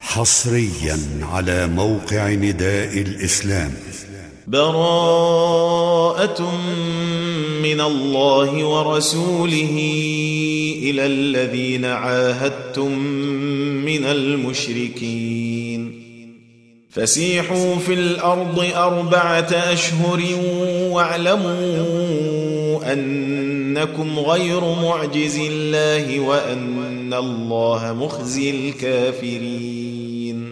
حصريا على موقع نداء الإسلام. براءة من الله ورسوله إلى الذين عاهدتم من المشركين فسيحوا في الأرض 4 أشهر واعلموا أنكم غير معجز الله وأن الله مخزي الكافرين.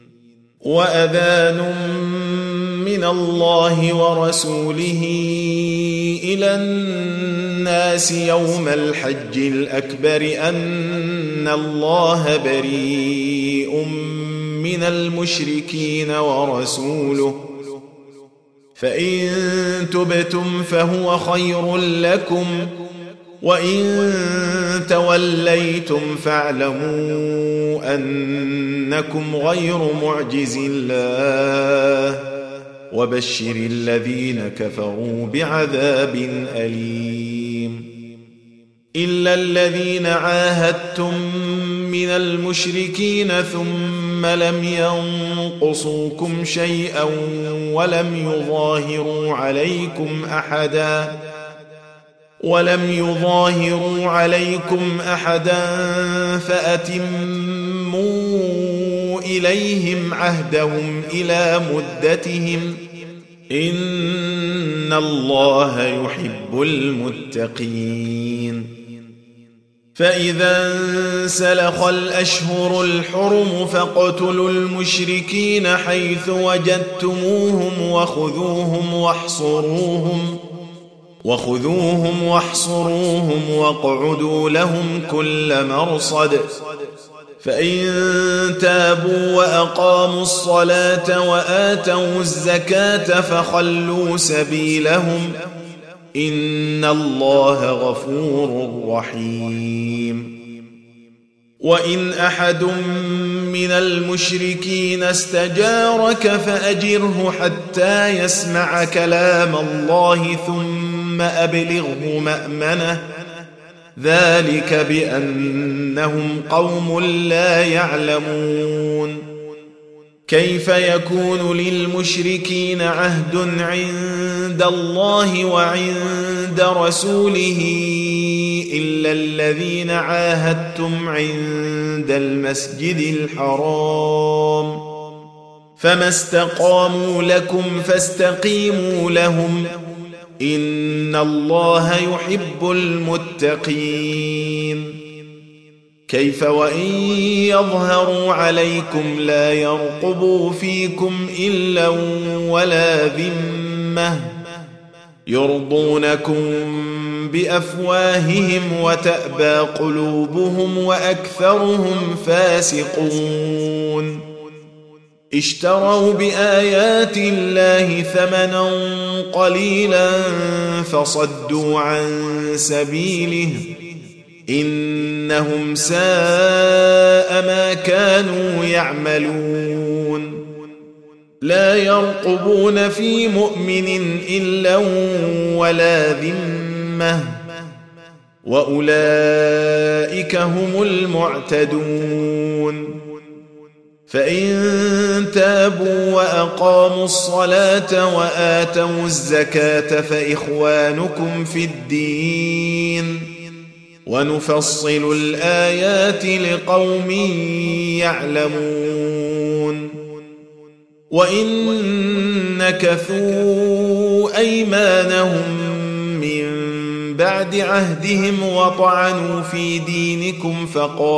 وأذان من الله ورسوله إلى الناس يوم الحج الأكبر أن الله بريء من المشركين ورسوله فإن تبتم فهو خير لكم وإن توليتم فاعلموا أنكم غير معجز الله وبشر الذين كفروا بعذاب أليم. إلا الذين عاهدتم من المشركين ثم لم ينقصوكم شيئا ولم يظاهروا عليكم أحدا فأتموا إليهم عهدهم إلى مدتهم إن الله يحب المتقين. فإذا انسلخ الأشهر الحرم فاقتلوا المشركين حيث وجدتموهم وخذوهم واحصروهم واقعدوا لهم كل مرصد. فإن تابوا وأقاموا الصلاة وآتوا الزكاة فخلوا سبيلهم إن الله غفور رحيم. وإن أحد من المشركين استجارك فأجره حتى يسمع كلام الله ثم أبلغه مأمنه ذلك بأنهم قوم لا يعلمون. كيف يكون للمشركين عهد عند الله وعند رسوله إلا الذين عاهدتم عند المسجد الحرام فما استقاموا لكم فاستقيموا لهم إن الله يحب المتقين. كيف وإن يظهروا عليكم لا يرقبوا فيكم إلا ولا ذمة يرضونكم بأفواههم وتأبى قلوبهم وأكثرهم فاسقون. اشتروا بآيات الله ثمنا قليلا فصدوا عن سبيله إنهم ساء ما كانوا يعملون. لا يرقبون في مؤمن إلا ولا ذمة وأولئك هم المعتدون. فإن تابوا وأقاموا الصلاة وآتوا الزكاة فإخوانكم في الدين ونفصل الآيات لقوم يعلمون. وإن نكثوا أيمانهم من بعد عهدهم وطعنوا في دينكم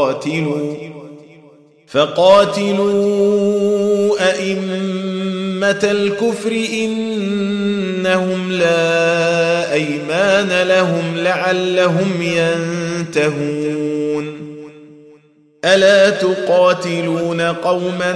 فقاتلوا أئمة الكفر إنهم لا أيمان لهم لعلهم ينتهون. ألا تقاتلون قوما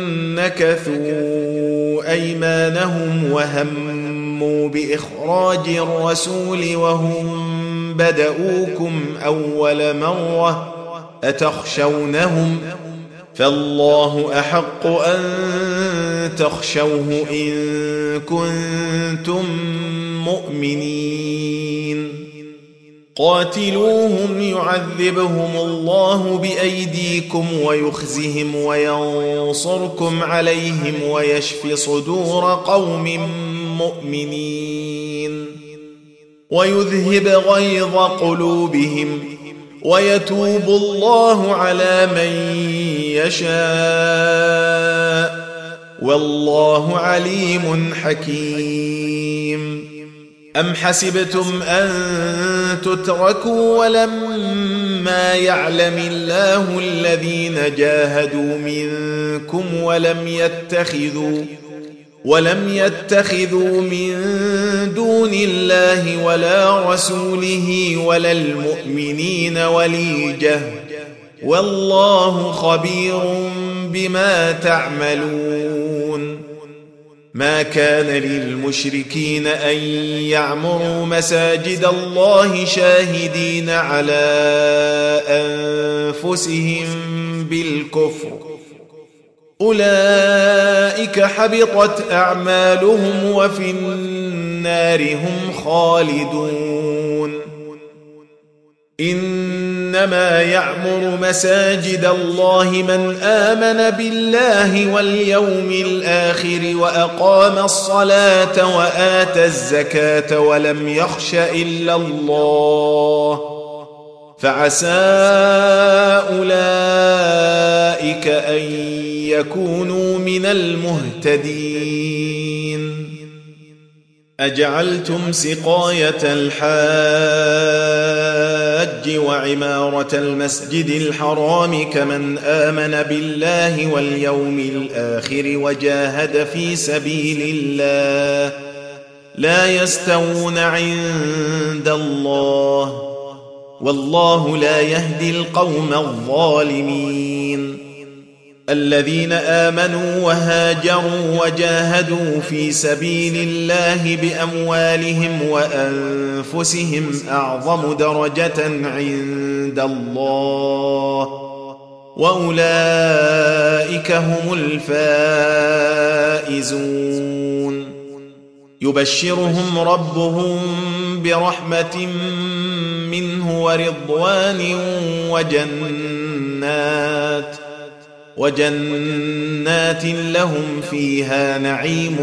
نكثوا أيمانهم وهموا بإخراج الرسول وهم بدؤوكم أول مرة أتخشونهم فالله أحق أن تخشوه إن كنتم مؤمنين. قاتلوهم يعذبهم الله بأيديكم ويخزهم وينصركم عليهم ويشف صدور قوم مؤمنين ويذهب غيظ قلوبهم ويتوب الله على من يشاء والله عليم حكيم. أم حسبتم أن تتركوا ولما يعلم الله الذين جاهدوا منكم ولم يتخذوا من دون الله ولا رسوله ولا المؤمنين وليجة والله خبير بما تعملون. ما كان للمشركين أن يعمروا مساجد الله شاهدين على أنفسهم بالكفر أولئك حبطت أعمالهم وفي النار هم خالدون. إنما يعمر مساجد الله من آمن بالله واليوم الآخر وأقام الصلاة وآتى الزكاة ولم يخش إلا الله فعسى أولئك أن يكونوا من المهتدين. أجعلتم سقاية الحاج وعمارة المسجد الحرام كمن آمن بالله واليوم الآخر وجاهد في سبيل الله لا يستوون عند الله والله لا يهدي القوم الظالمين. الذين آمنوا وهاجروا وجاهدوا في سبيل الله بأموالهم وأنفسهم أعظم درجة عند الله وأولئك هم الفائزون. يبشرهم ربهم برحمة منه ورضوان وجنات لهم فيها نعيم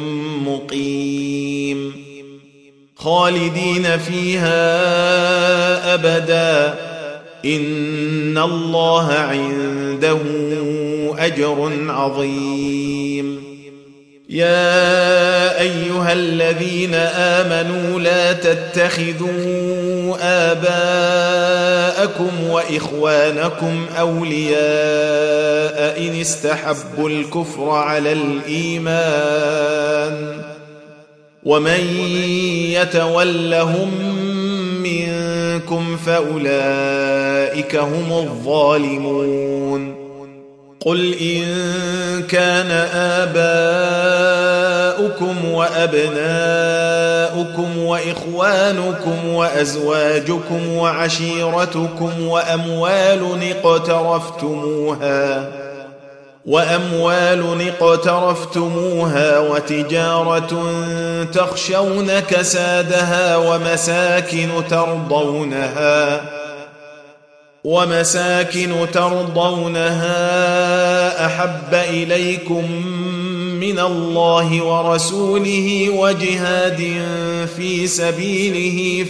مقيم خالدين فيها أبدا إن الله عنده أجر عظيم. يا أيها الذين آمنوا لا تتخذوا آباءكم وإخوانكم أولياء إن استحبوا الكفر على الإيمان ومن يتولهم منكم فأولئك هم الظالمون. قل إن كان آباؤكم وأبناؤكم وإخوانكم وأزواجكم وعشيرتكم وأموال اقترفتموها وتجارة تخشون كسادها ومساكن ترضونها أحب إليكم من الله ورسوله وجهاد في سبيله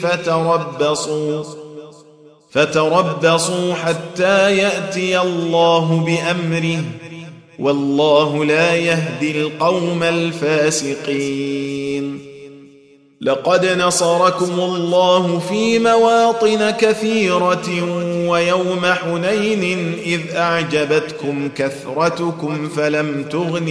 فتربصوا حتى يأتي الله بأمره والله لا يهدي القوم الفاسقين. لقد نصركم الله في مواطن كثيرة ويوم حنين إذ أعجبتكم كثرتكم فلم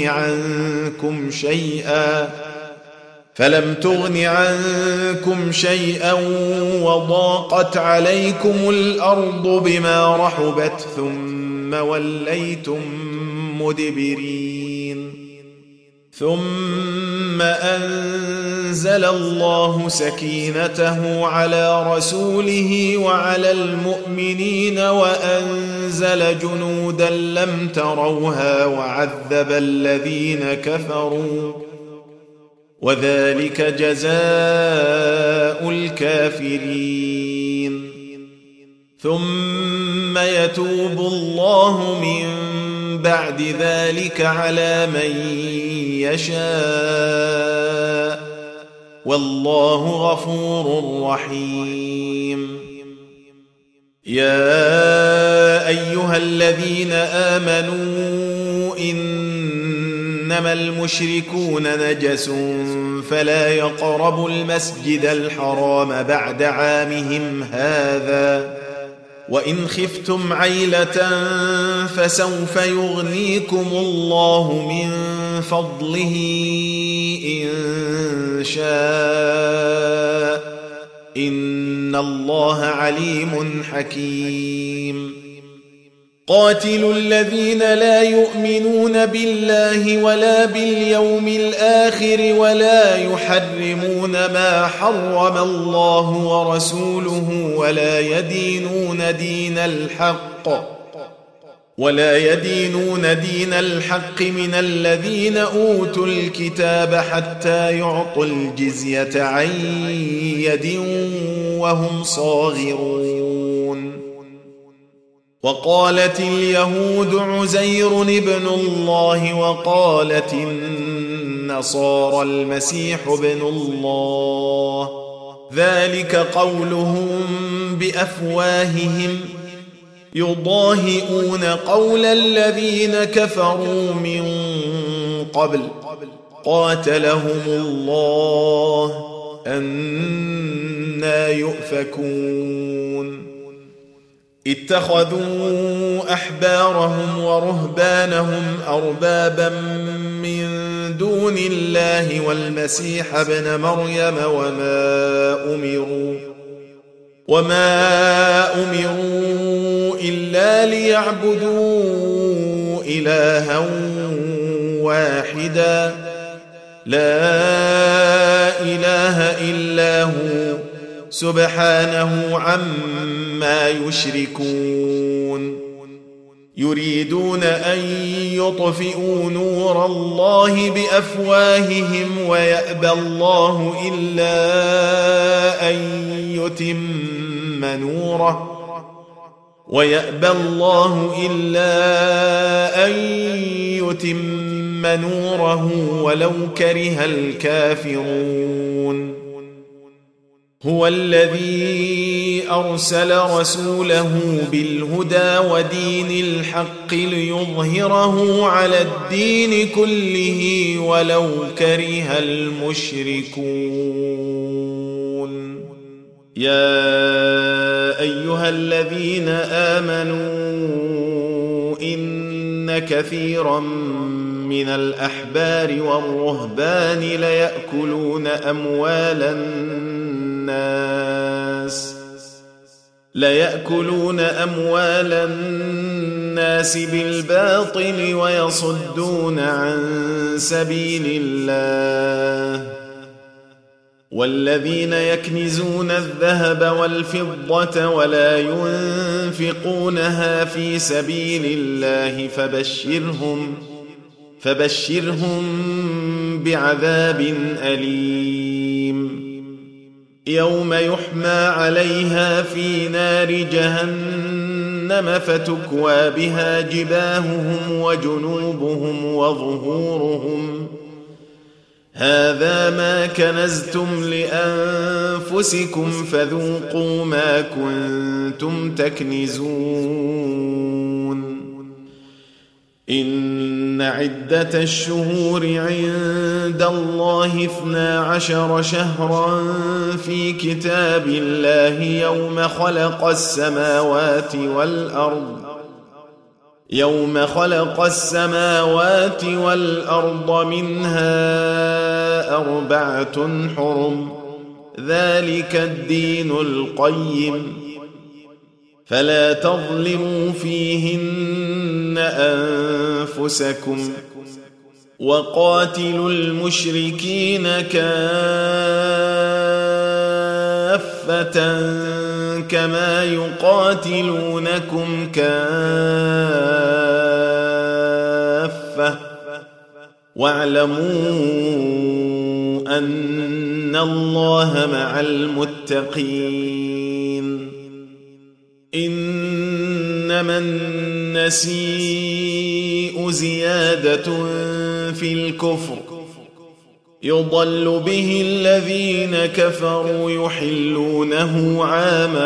تغن عنكم شيئا وضاقت عليكم الأرض بما رحبت ثم وليتم مدبرين. ثم أنزل الله سكينته على رسوله وعلى المؤمنين وأنزل جنودا لم تروها وعذب الذين كفروا وذلك جزاء الكافرين. ثم يتوب الله من بعد ذلك على من يشاء والله غفور رحيم. يا أيها الذين آمنوا إنما المشركون نجس فلا يقربوا المسجد الحرام بعد عامهم هذا وإن خفتم عيلة فسوف يغنيكم الله من فضله إن شاء إن الله عليم حكيم. قاتلوا الذين لا يؤمنون بالله ولا باليوم الآخر ولا يحرمون ما حرم الله ورسوله ولا يدينون دين الحق من الذين أوتوا الكتاب حتى يعطوا الجزية عن يد وهم صاغرون. وقالت اليهود عزير ابن الله وقالت النصارى المسيح ابن الله ذلك قولهم بأفواههم يضاهئون قول الذين كفروا من قبل قاتلهم الله أنى يؤفكون. اتخذوا أحبارهم ورهبانهم أربابا من دون الله والمسيح ابن مريم وما أمروا إلا ليعبدوا إلها واحدا لا إله إلا هو سبحانه عما يشركون. يريدون أن يطفئوا نور الله بأفواههم ويأبى الله إلا أن يتم نوره ولو كره الكافرون. هو الذي أرسل رسوله بالهدى ودين الحق ليظهره على الدين كله ولو كره المشركون. يا أيها الذين آمنوا إن كثيرا من الأحبار والرهبان ليأكلون أموال الناس بالباطل ويصدون عن سبيل الله. والذين يكنزون الذهب والفضة ولا ينفقونها في سبيل الله فبشرهم بعذاب أليم. يوم يحمى عليها في نار جهنم فتكوى بها جباههم وجنوبهم وظهورهم هذا ما كنزتم لأنفسكم فذوقوا ما كنتم تكنزون. إن عدة الشهور عند الله 12 شهرا في كتاب الله يوم خلق السماوات والأرض منها 4 حرم ذلك الدين القيم فلا تظلموا فيهن أنفسكم وقاتلوا المشركين كافة كما يقاتلونكم كافة واعلموا أن الله مع المتقين. إنما النسيء زيادة في الكفر يضل به الذين كفروا يحلونه عاما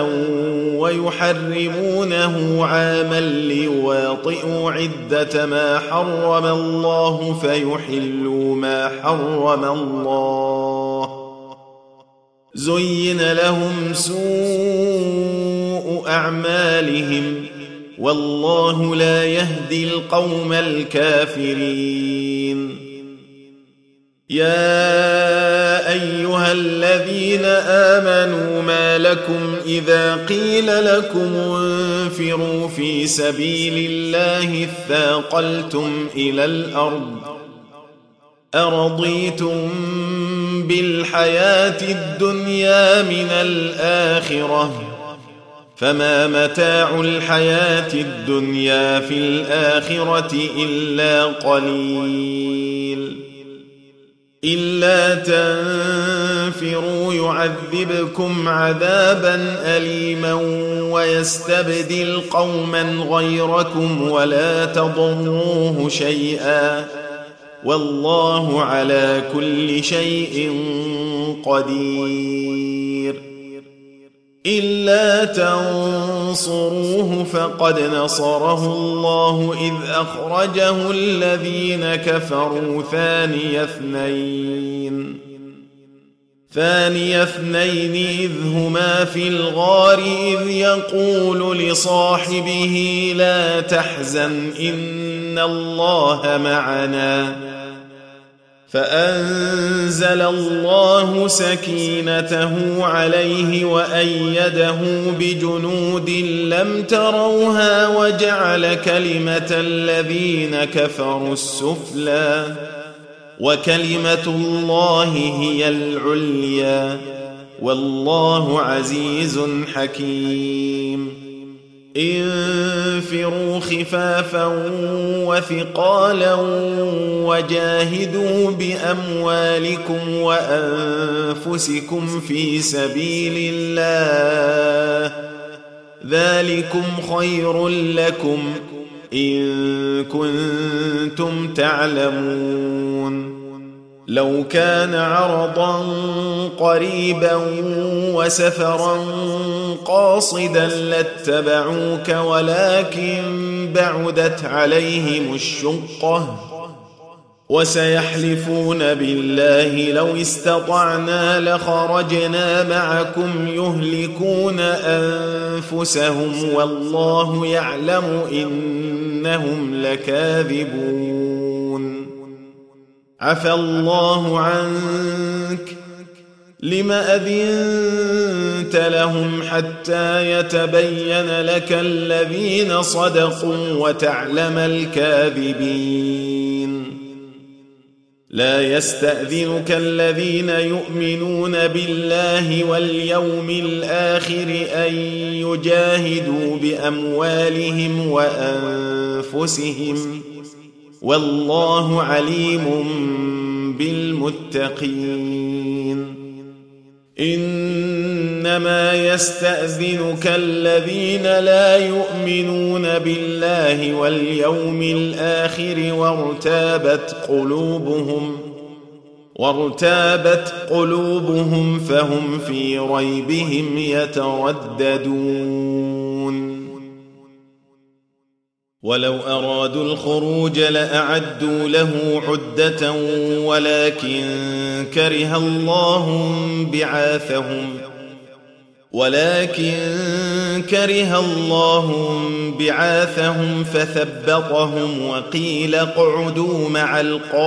ويحرمونه عاما ليواطئوا عدة ما حرم الله فيحلوا ما حرم الله زين لهم سوء أعمالهم والله لا يهدي القوم الكافرين يا أيها الذين آمنوا ما لكم إذا قيل لكم انفروا في سبيل الله اثاقلتم إلى الأرض أرضيتم بالحياة الدنيا من الآخرة فما متاع الحياة الدنيا في الآخرة إلا قليل إلا تنفروا يعذبكم عذابا أليما ويستبدل قوما غيركم ولا تضروه شيئا والله على كل شيء قدير إلا تنصروه فقد نصره الله إذ أخرجه الذين كفروا ثاني اثنين إذ هما في الغار إذ يقول لصاحبه لا تحزن إن الله معنا فأنزل الله سكينته عليه وأيده بجنود لم تروها وجعل كلمة الذين كفروا السفلى وكلمة الله هي العليا والله عزيز حكيم انفروا خفافا وثقالا وجاهدوا بأموالكم وأنفسكم في سبيل الله ذلكم خير لكم إن كنتم تعلمون لو كان عرضا قريبا وسفرا قاصدا لاتبعوك ولكن بعدت عليهم الشقة وسيحلفون بالله لو استطعنا لخرجنا معكم يهلكون أنفسهم والله يعلم إنهم لكاذبون عفى الله عنك لم أذنت لهم حتى يتبين لك الذين صدقوا وتعلم الكاذبين لا يستأذنك الذين يؤمنون بالله واليوم الآخر أن يجاهدوا بأموالهم وأنفسهم والله عليم بالمتقين إنما يستأذنك الذين لا يؤمنون بالله واليوم الآخر وارتابت قلوبهم فهم في ريبهم يترددون ولو أرادوا الخروج لأعدوا له عدة ولكن كره الله بعاثهم فثبطهم وقيل اقعدوا مع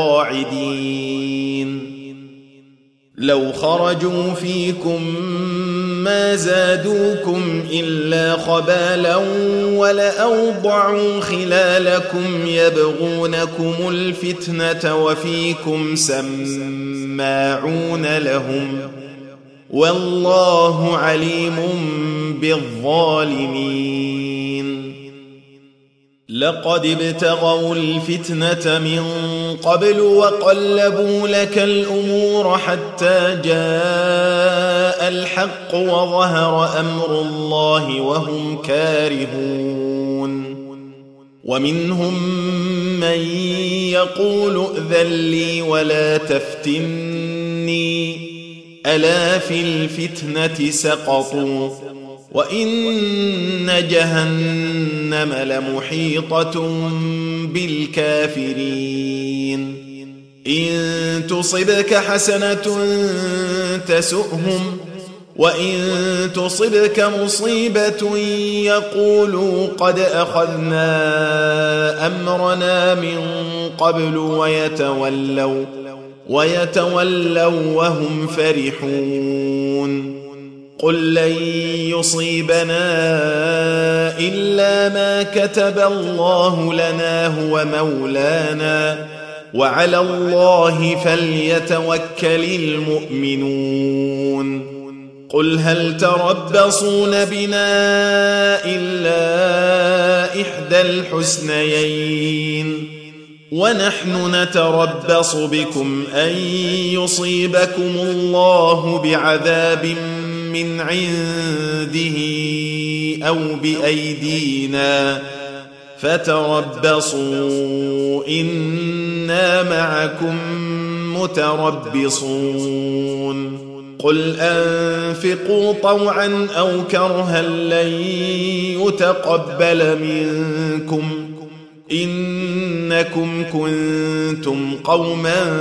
القاعدين لو خرجوا فيكم ما زادوكم إلا خبالا ولأوضعوا خلالكم يبغونكم الفتنة وفيكم سماعون لهم والله عليم بالظالمين لقد ابتغوا الفتنة من قبل وقلبوا لك الأمور حتى جاء الحق وظهر أمر الله وهم كارهون ومنهم من يقول ائذن لي ولا تفتني ألا في الفتنة سقطوا وإن جهنم لمحيطة بالكافرين إن تصبك حسنة تسؤهم وإن تصبك مصيبة يقولوا قد أخذنا أمرنا من قبل ويتولوا وهم فرحون قل لن يصيبنا إلا ما كتب الله لنا هو مولانا وعلى الله فليتوكل المؤمنون قل هل تربصون بنا إلا إحدى الحسنيين ونحن نتربص بكم أن يصيبكم الله بعذاب من عنده أو بأيدينا فتربصوا إنا معكم متربصون قل أنفقوا طوعا أو كرها لن يتقبل منكم إنكم كنتم قوما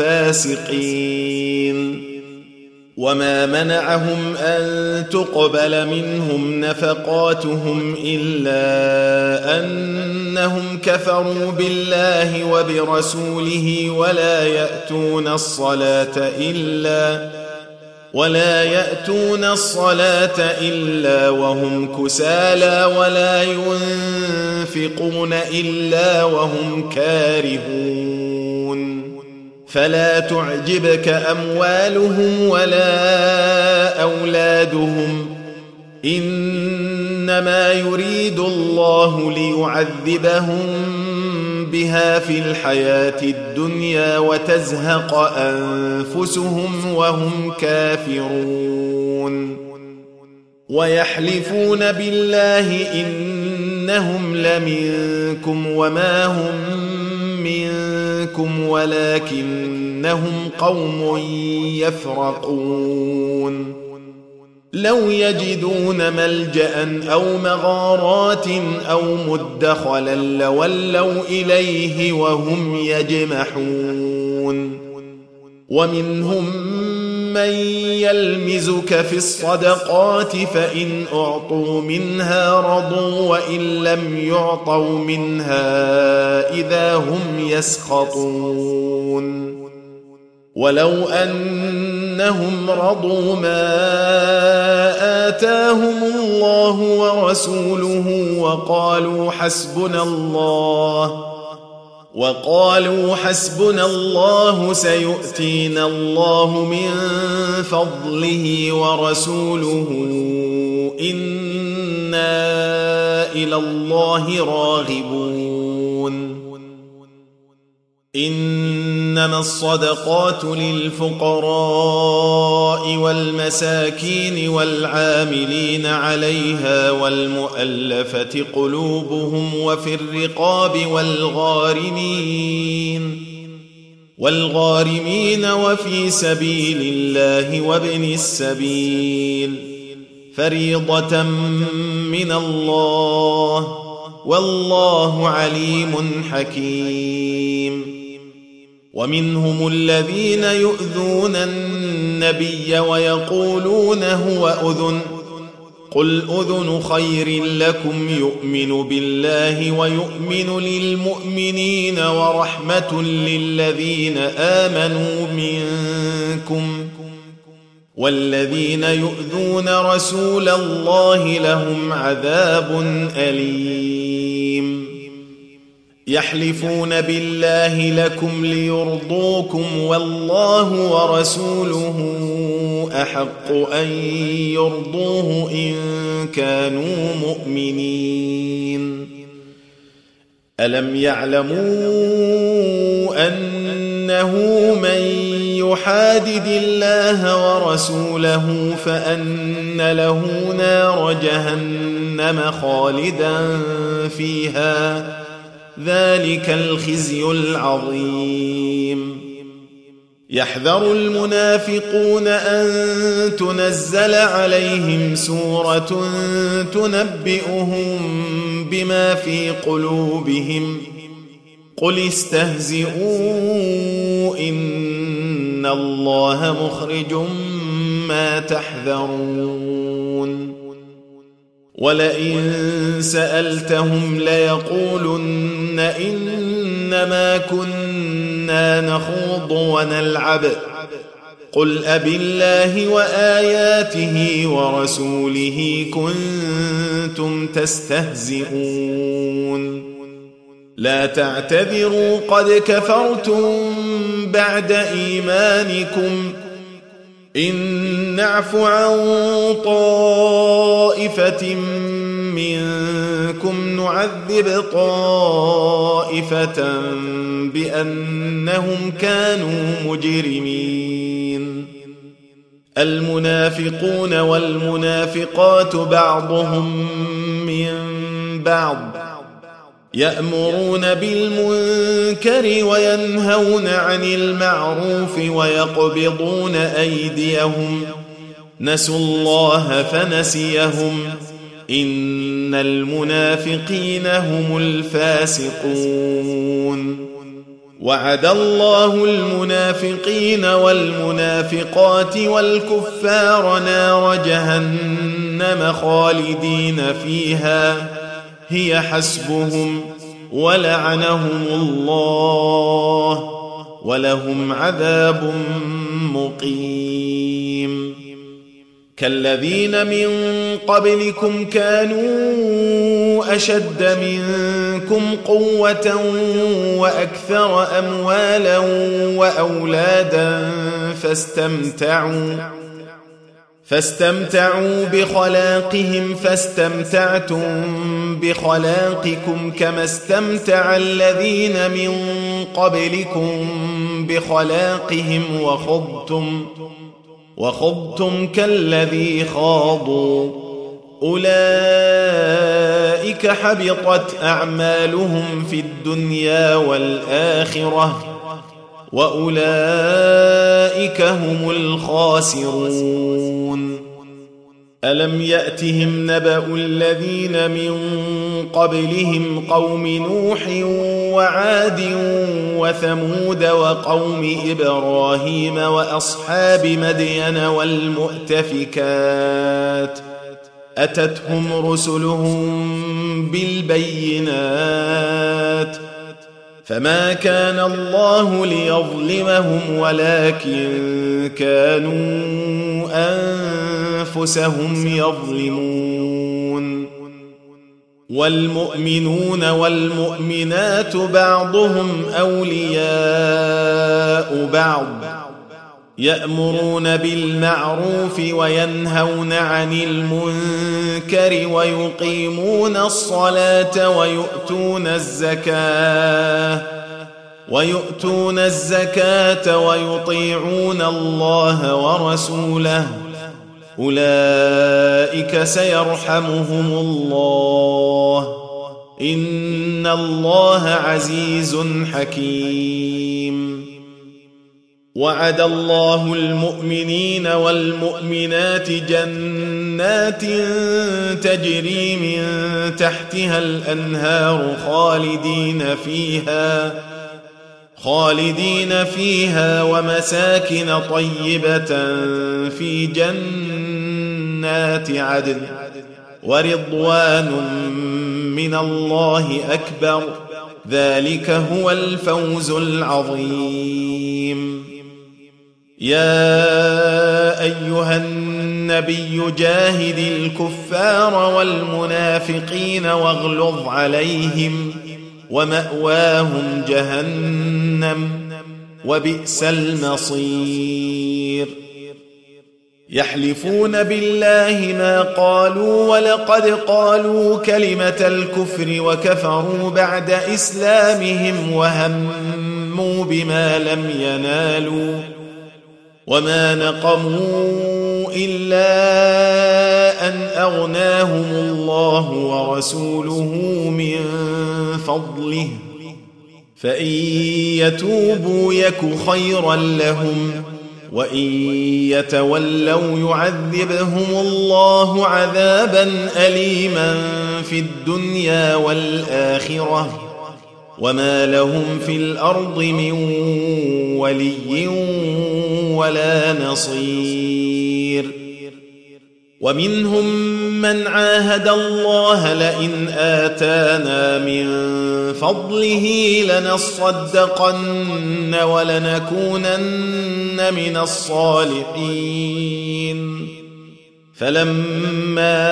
فاسقين وما منعهم أن تقبل منهم نفقاتهم إلا أنهم كفروا بالله وبرسوله ولا يأتون الصلاة إلا وهم كسالى ولا ينفقون إلا وهم كارهون فلا تعجبك أموالهم ولا أولادهم إنما يريد الله ليعذبهم بها في الحياة الدنيا وتزهق أنفسهم وهم كافرون ويحلفون بالله إنهم لمنكم وما هم منكم ولكنهم قوم يفرقون لو يجدون ملجأ أو مغارات أو مدخلا لولوا إليه وهم يجمحون ومنهم من يلمزك في الصدقات فإن أعطوا منها رضوا وإن لم يعطوا منها إذا هم يسخطون ولو أنهم رضوا ما آتاهم الله ورسوله وقالوا حسبنا الله سيؤتينا الله من فضله ورسوله إنا إلى الله راغبون إنما الصدقات للفقراء والمساكين والعاملين عليها والمؤلفة قلوبهم وفي الرقاب والغارمين وفي سبيل الله وابن السبيل فريضة من الله والله عليم حكيم ومنهم الذين يؤذون النبي ويقولون هو أذن قل أذن خير لكم يؤمن بالله ويؤمن للمؤمنين ورحمة للذين آمنوا منكم والذين يؤذون رسول الله لهم عذاب أليم يحلفون بالله لكم ليرضوكم والله ورسوله أحق أن يرضوه إن كانوا مؤمنين ألم يعلموا أنه من يحادد الله ورسوله فأن له نار جهنم خالدا فيها ذلك الخزي العظيم يحذر المنافقون أن تنزل عليهم سورة تنبئهم بما في قلوبهم قل استهزئوا إن الله مخرج ما تحذرون ولئن سألتهم ليقولن إنما كنا نخوض ونلعب قل أبالله وآياته ورسوله كنتم تستهزئون لا تعتذروا قد كفرتم بعد إيمانكم إن نعف عن طائفة منكم نعذب طائفة بأنهم كانوا مجرمين المنافقون والمنافقات بعضهم من بعض يأمرون بالمنكر وينهون عن المعروف ويقبضون أيديهم نسوا الله فنسيهم إن المنافقين هم الفاسقون وعد الله المنافقين والمنافقات والكفار نار جهنم خالدين فيها هي حسبهم ولعنهم الله ولهم عذاب مقيم كالذين من قبلكم كانوا أشد منكم قوة وأكثر أموالا وأولادا فاستمتعوا بخلاقهم فاستمتعتم بخلاقكم كما استمتع الذين من قبلكم بخلاقهم وخضتم كالذي خاضوا أولئك حبطت أعمالهم في الدنيا والآخرة وأولئك هم الخاسرون ألم يأتهم نبأ الذين من قبلهم قوم نوح وعاد وثمود وقوم إبراهيم وأصحاب مدين والمؤتفكات أتتهم رسلهم بالبينات فما كان الله ليظلمهم ولكن كانوا أنفسهم يظلمون والمؤمنون والمؤمنات بعضهم أولياء بعض يأمرون بالمعروف وينهون عن المنكر ويقيمون الصلاة ويؤتون الزكاة ويطيعون الله ورسوله أولئك سيرحمهم الله إن الله عزيز حكيم وعد الله المؤمنين والمؤمنات جنات تجري من تحتها الأنهار خالدين فيها ومساكن طيبة في جنات عدن ورضوان من الله أكبر ذلك هو الفوز العظيم يا أيها النبي جاهد الكفار والمنافقين واغلظ عليهم ومأواهم جهنم وبئس المصير يحلفون بالله ما قالوا ولقد قالوا كلمة الكفر وكفروا بعد إسلامهم وهموا بما لم ينالوا وما نقموا إلا أن أغناهم الله ورسوله من فضله فإن يتوبوا يك خيرا لهم وإن يتولوا يعذبهم الله عذابا أليما في الدنيا والآخرة وما لهم في الأرض من ولي ولا نصير ومنهم من عاهد الله لئن آتانا من فضله لنصدقن ولنكونن من الصالحين فلما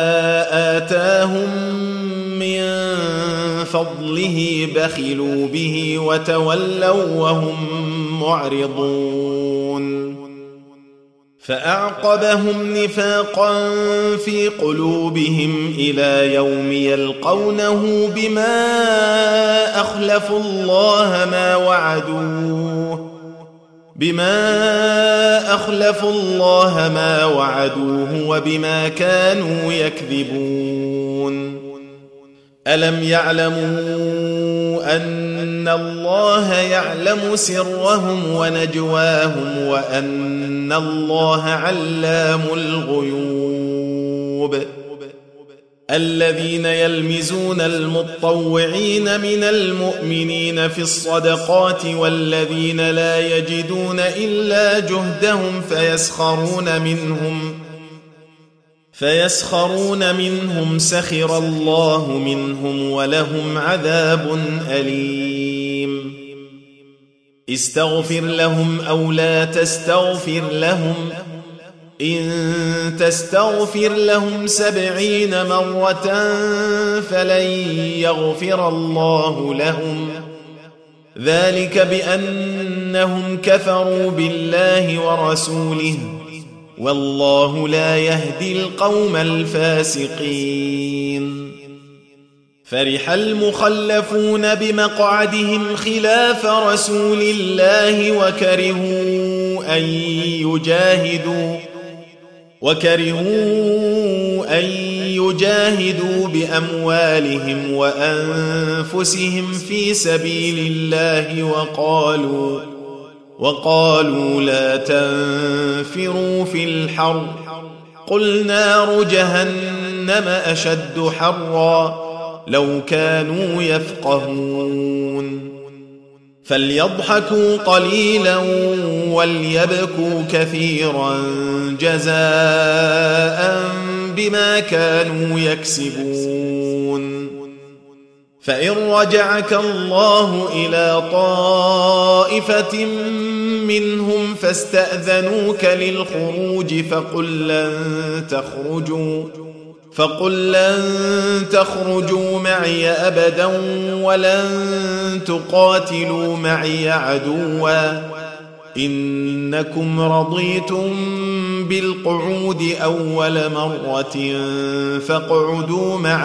آتاهم من فضله بخلوا به وتولوا وهم معرضون فأعقبهم نفاقا في قلوبهم إلى يوم يلقونه بما أخلفوا الله ما وعدوه وبما كانوا يكذبون ألم يعلموا أن الله يعلم سرهم ونجواهم وأن الله علام الغيوب الذين يلمزون المطوعين من المؤمنين في الصدقات والذين لا يجدون إلا جهدهم فيسخرون منهم سخر الله منهم ولهم عذاب أليم استغفر لهم أو لا تستغفر لهم إن تستغفر لهم 70 مرة فلن يغفر الله لهم ذلك بأنهم كفروا بالله ورسوله والله لا يهدي القوم الفاسقين فرح المخلفون بمقعدهم خلاف رسول الله وكرهوا أن يجاهدوا بأموالهم وأنفسهم في سبيل الله وقالوا لا تنفروا في الحر قل نار جهنم أشد حرا لو كانوا يفقهون فليضحكوا قليلا وليبكوا كثيرا جزاء بما كانوا يكسبون فإن رجعك الله إلى طائفة منهم فاستأذنوك للخروج فقل لن تخرجوا معي أبدا ولن تقاتلوا معي عدوا إنكم رضيتم بالقعود أول مرة فاقعدوا مع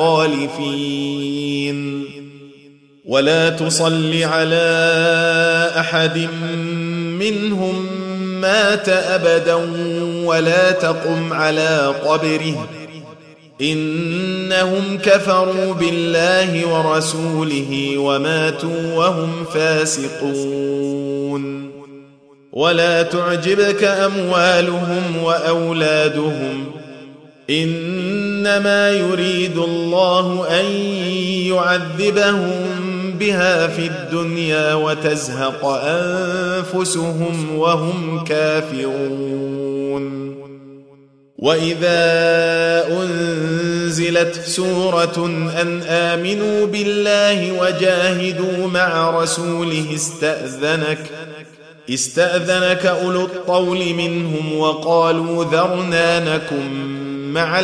الخالفين ولا تصل على أحد منهم مات أبدا ولا تقم على قبره إنهم كفروا بالله ورسوله وماتوا وهم فاسقون ولا تعجبك أموالهم وأولادهم إنما يريد الله أن يعذبهم بها في الدنيا وتزهق أنفسهم وهم كافرون وإذا أنزلت سورة أن آمنوا بالله وجاهدوا مع رسوله استأذنك أولو الطول منهم وقالوا ذرنا نكن مع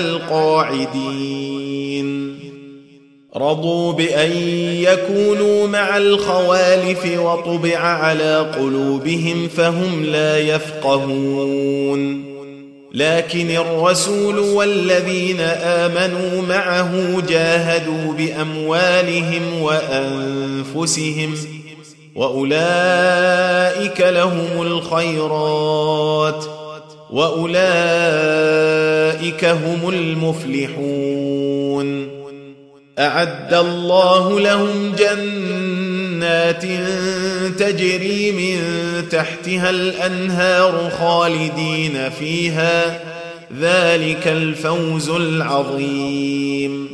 القاعدين رضوا بأن يكونوا مع الخوالف وطبع على قلوبهم فهم لا يفقهون لكن الرسول والذين آمنوا معه جاهدوا بأموالهم وأنفسهم وأولئك لهم الخيرات وأولئك هم المفلحون. أعد الله لهم جنات تجري من تحتها الأنهار خالدين فيها، ذلك الفوز العظيم.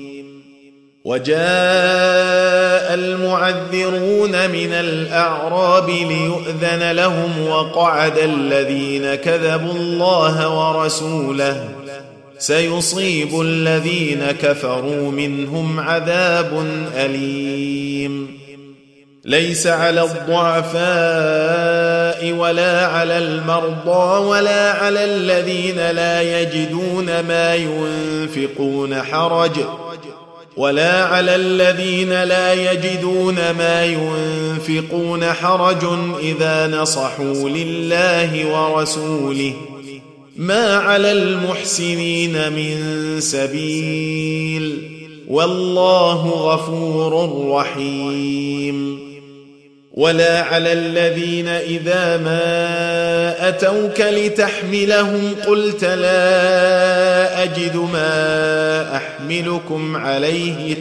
وجاء المعذرون من الأعراب ليؤذن لهم وقعد الذين كذبوا الله ورسوله، سيصيب الذين كفروا منهم عذاب أليم. ليس على الضعفاء ولا على المرضى ولا على الذين لا يجدون ما ينفقون حرج إذا نصحوا لله ورسوله، ما على المحسنين من سبيل، والله غفور رحيم. ولا على الذين إذا ما أتوك لتحملهم قلت لا أجد ما أحملكم عليه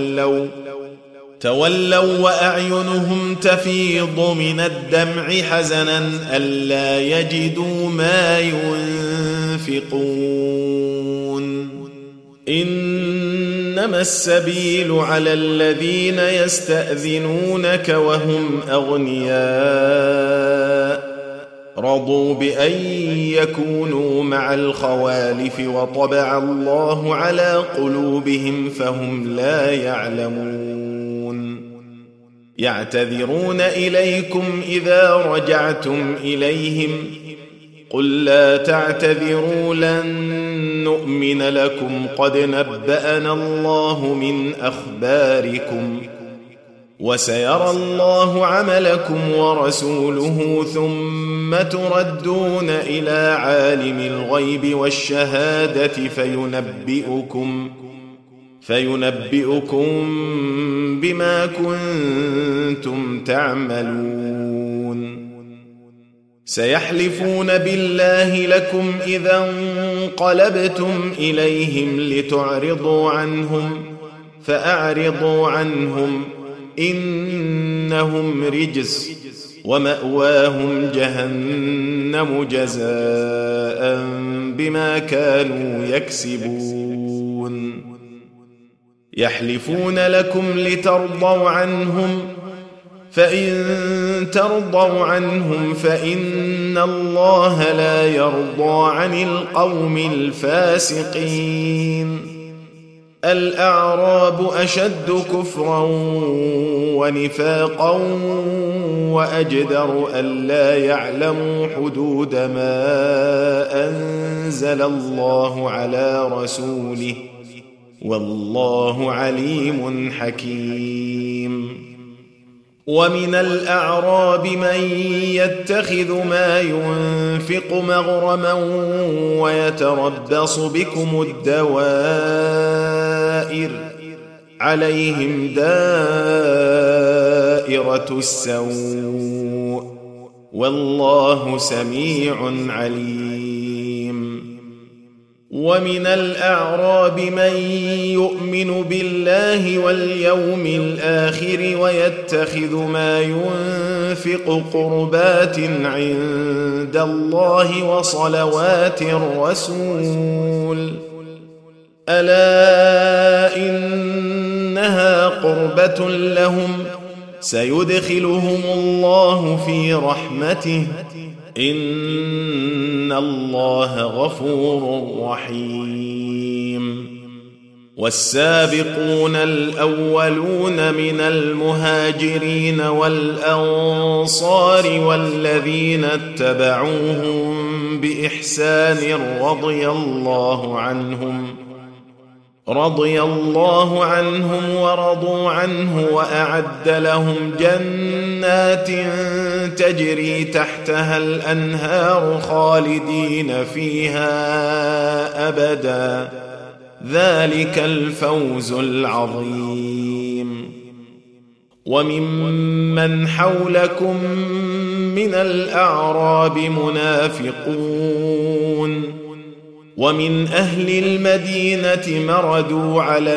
تولوا وأعينهم تفيض من الدمع حزنا ألا يجدوا ما ينفقون. إنما السبيل على الذين يستأذنونك وهم أغنياء رضوا بأن يكونوا مع الخوالف وطبع الله على قلوبهم فهم لا يعلمون. يعتذرون إليكم إذا رجعتم إليهم قل لا تعتذروا لن نؤمن لكم قد نبأنا الله من أخباركم وسيرى الله عملكم ورسوله ثم تردون إلى عالم الغيب والشهادة فينبئكم بما كنتم تعملون. سيحلفون بالله لكم إذا انقلبتم إليهم لتعرضوا عنهم فأعرضوا عنهم إنهم رجس ومأواهم جهنم جزاء بما كانوا يكسبون. يحلفون لكم لترضوا عنهم فإن ترضوا عنهم فإن الله لا يرضى عن القوم الفاسقين. الأعراب أشد كفرا ونفاقا وأجدر ألا يعلموا حدود ما أنزل الله على رسوله والله عليم حكيم. ومن الأعراب من يتخذ ما ينفق مغرما ويتربص بكم الدوائر عليهم دائرة السوء والله سميع عليم. ومن الأعراب من يؤمن بالله واليوم الآخر ويتخذ ما ينفق قربات عند الله وصلوات الرسول ألا إنها قربة لهم سيدخلهم الله في رحمته إن الله غفور رحيم. والسابقون الأولون من المهاجرين والأنصار والذين اتبعوهم بإحسان رضي الله رضي الله عنهم ورضوا عنه وأعد لهم جنات تجري تحتها الأنهار خالدين فيها أبدا ذلك الفوز العظيم. وممن حولكم من الأعراب منافقون ومن أهل المدينة مردوا على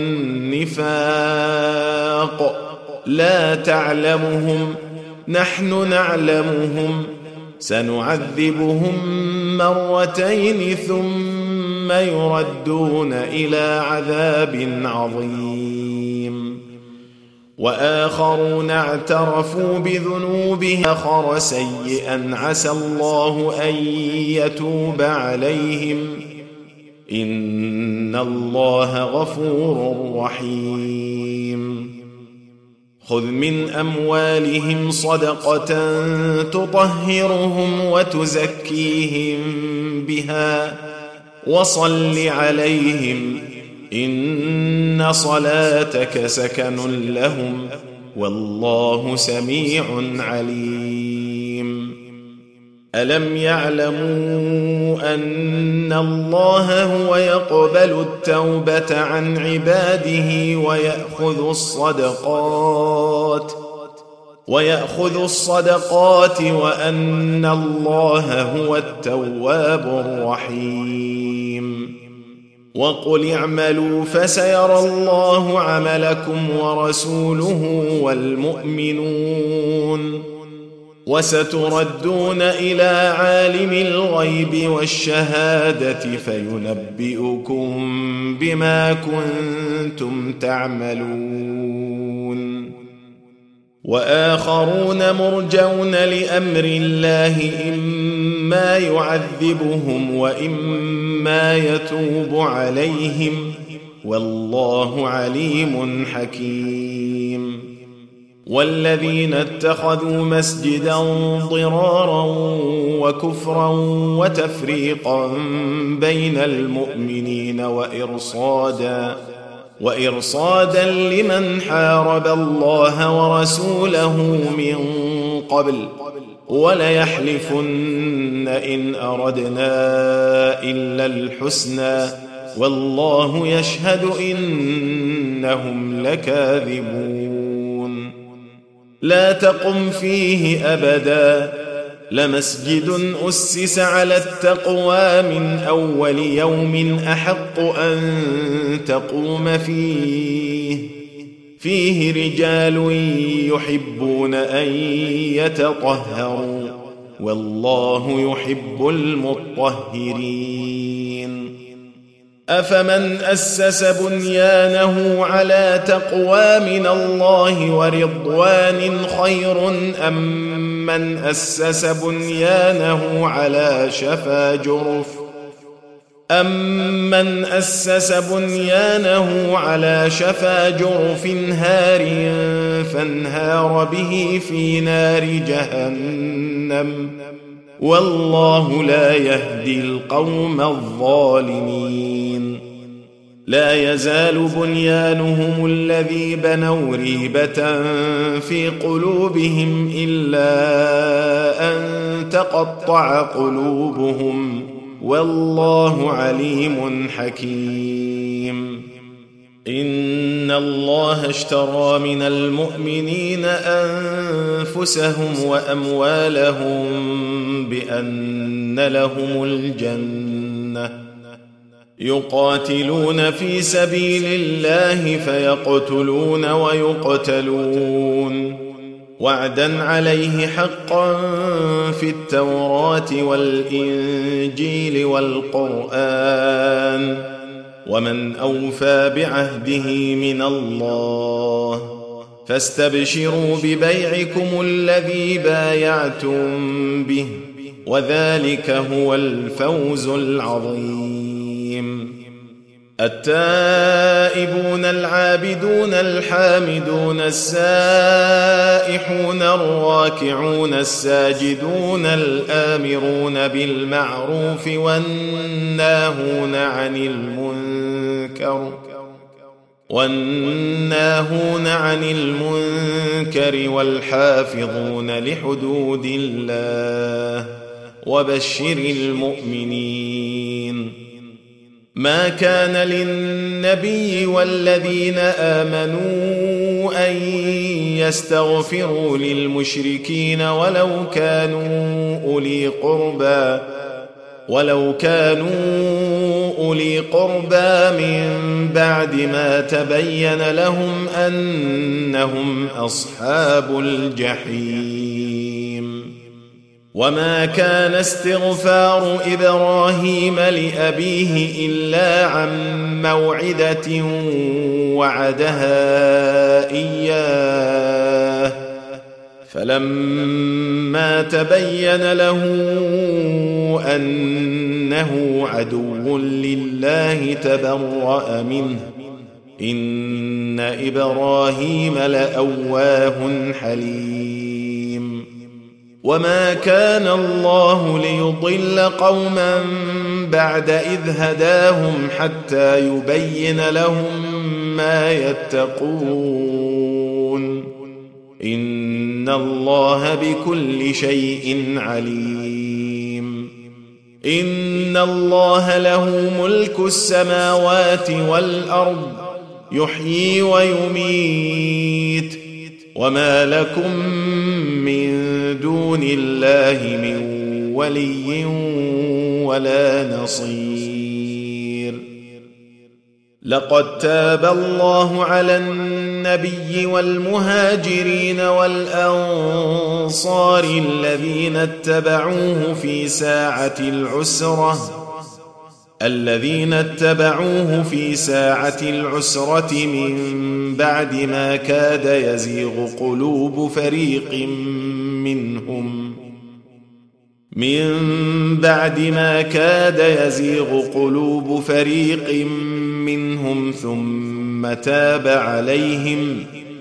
النفاق لا تعلمهم نحن نعلمهم سنعذبهم مرتين ثم يردون إلى عذاب عظيم. وآخرون اعترفوا بذنوبهم آخر سيئا عسى الله أن يتوب عليهم إن الله غفور رحيم. خذ من أموالهم صدقة تطهرهم وتزكيهم بها وصل عليهم إن صلاتك سكن لهم والله سميع عليم. ألم يعلموا أن الله هو يقبل التوبة عن عباده ويأخذ الصدقات وأن الله هو التواب الرحيم. وقل اعملوا فسيرى الله عملكم ورسوله والمؤمنون وستردون إلى عالم الغيب والشهادة فينبئكم بما كنتم تعملون. وآخرون مرجون لأمر الله إما يعذبهم وإما يتوب عليهم والله عليم حكيم. والذين اتخذوا مسجدا ضرارا وكفرا وتفريقا بين المؤمنين وإرصادا لمن حارب الله ورسوله من قبل وليحلفن إن أردنا إلا الحسنى والله يشهد إنهم لكاذبون. لا تقم فيه أبدا لمسجد أسس على التقوى من أول يوم أحق أن تقوم فيه رجال يحبون أن يتطهروا والله يحب المطهرين. أفمن أسس بنيانه على تقوى من الله ورضوان خير أم من أسس بنيانه على شفا جرف هار فانهار به في نار جهنم والله لا يهدي القوم الظالمين. لا يزال بنيانهم الذي بنوا ريبة في قلوبهم إلا أن تقطع قلوبهم والله عليم حكيم. إن الله اشترى من المؤمنين أنفسهم وأموالهم بأن لهم الجنة يقاتلون في سبيل الله فيقتلون ويقتلون وعدا عليه حقا في التوراة والإنجيل والقرآن ومن أوفى بعهده من الله فاستبشروا ببيعكم الذي بايعتم به وذلك هو الفوز العظيم. التائبون العابدون الحامدون السائحون الراكعون الساجدون الآمرون بالمعروف والناهون عن المنكر والحافظون لحدود الله وبشر المؤمنين. ما كان للنبي والذين آمنوا أن يستغفروا للمشركين ولو كانوا أولي قربى من بعد ما تبين لهم أنهم أصحاب الجحيم. وما كان استغفار إبراهيم لأبيه إلا عن موعدة وعدها إياه فلما تبين له أنه عدو لله تبرأ منه إن إبراهيم لأواه حليم. وما كان الله ليضل قوما بعد إذ هداهم حتى يبين لهم ما يتقون إن الله بكل شيء عليم. إن الله له ملك السماوات والأرض يحيي ويميت وما لكم من دون الله من ولي ولا نصير. لقد تاب الله على النبي والمهاجرين والأنصار الذين اتبعوه في ساعة العسرة من بعد ما كاد يزيغ قلوب فريق منهم ثم تاب عليهم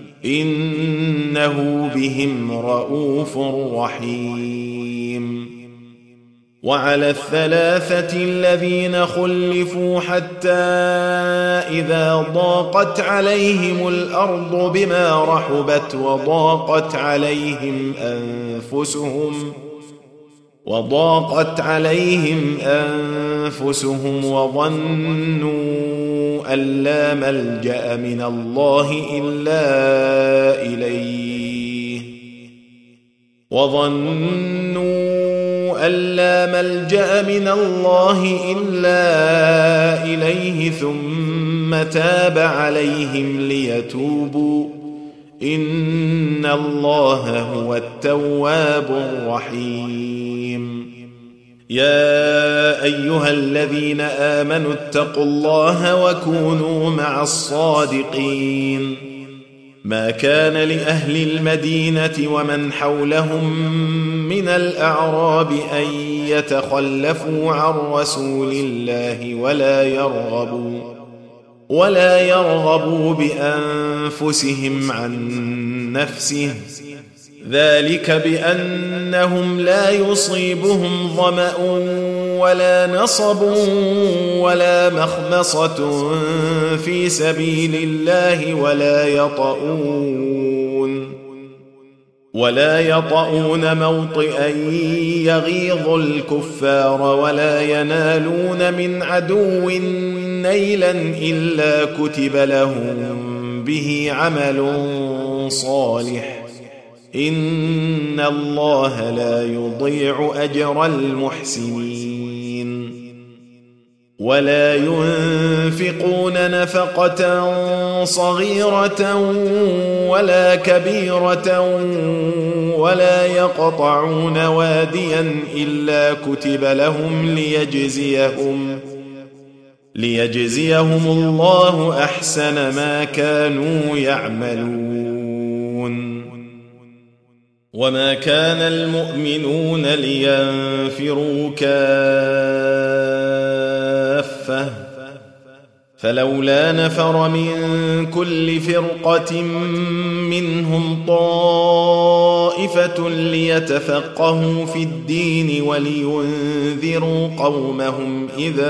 إنه بهم رءوف رحيم. وعلى الثلاثة الذين خلفوا حتى إذا ضاقت عليهم الأرض بما رحبت وضاقت عليهم أنفسهم وظنوا أن لا ملجأ من الله إلا إليه ثم تاب عليهم ليتوبوا إن الله هو التواب الرحيم. يا أيها الذين آمنوا اتقوا الله وكونوا مع الصادقين. ما كان لأهل المدينة ومن حولهم من الأعراب أن يتخلفوا عن رسول الله ولا يرغبوا بأنفسهم عن نفسه ذلك بأنهم لا يصيبهم ظمأ ولا نصب ولا مخمصة في سبيل الله ولا يطؤون موطئا يغيظ الكفار ولا ينالون من عدو نيلا إلا كتب لهم به عمل صالح إن الله لا يضيع أجر المحسنين. ولا ينفقون نفقة صغيرة ولا كبيرة ولا يقطعون واديا إلا كتب لهم ليجزيهم الله أحسن ما كانوا يعملون. وما كان المؤمنون لينفروا كافة فلولا نفر من كل فرقة منهم طائفة ليتفقهوا في الدين ولينذروا قومهم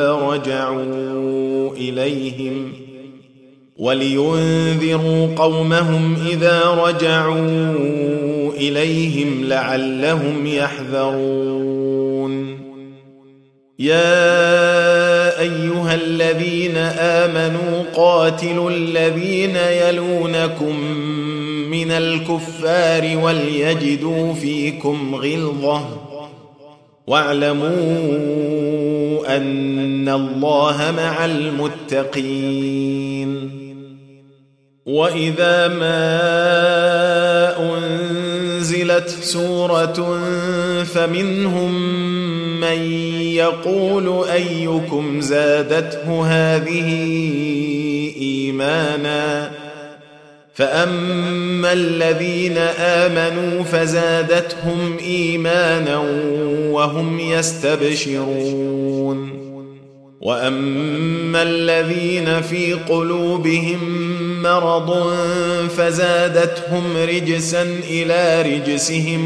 إذا رجعوا إليهم لعلهم يحذرون. يا أيها الذين آمنوا قاتلوا الذين يلونكم من الكفار وليجدوا فيكم غلظة واعلموا أن الله مع المتقين. وإذا ما أنزلت سورة فمنهم من يقول أيكم زادته هذه إيمانا فأما الذين آمنوا فزادتهم إيمانا وهم يستبشرون وأما الذين في قلوبهم مرض فزادتهم رجسا إلى رجسهم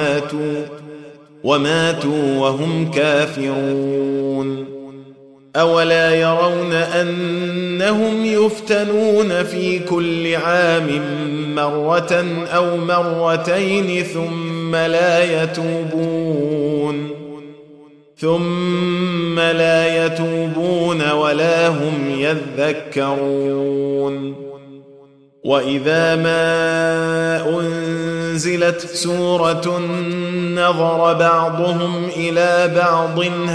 وماتوا وهم كافرون. أولا يرون أنهم يفتنون في كل عام مرة أو مرتين ثم لا يتوبون ولا هم يذكرون. وإذا ما أنزلت سورة نظر بعضهم إلى بعض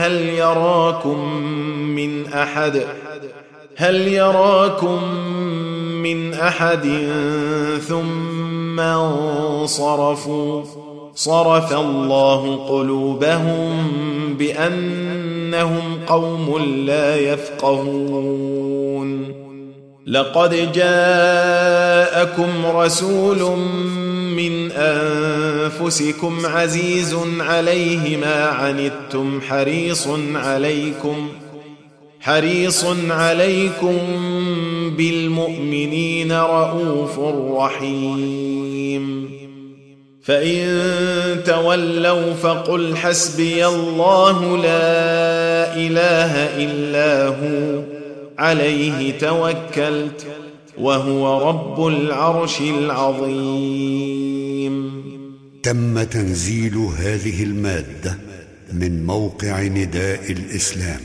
هل يراكم من أحد ثم انصرفوا صرف الله قلوبهم بأنهم قوم لا يفقهون. لقد جاءكم رسول من أنفسكم عزيز عليه ما عنتم حريص عليكم بالمؤمنين رؤوف رحيم. فإن تولوا فقل حسبي الله لا إله إلا هو عليه توكلت وهو رب العرش العظيم. تم تنزيل هذه المادة من موقع نداء الإسلام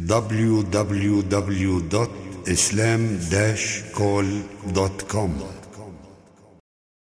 www.islam-call.com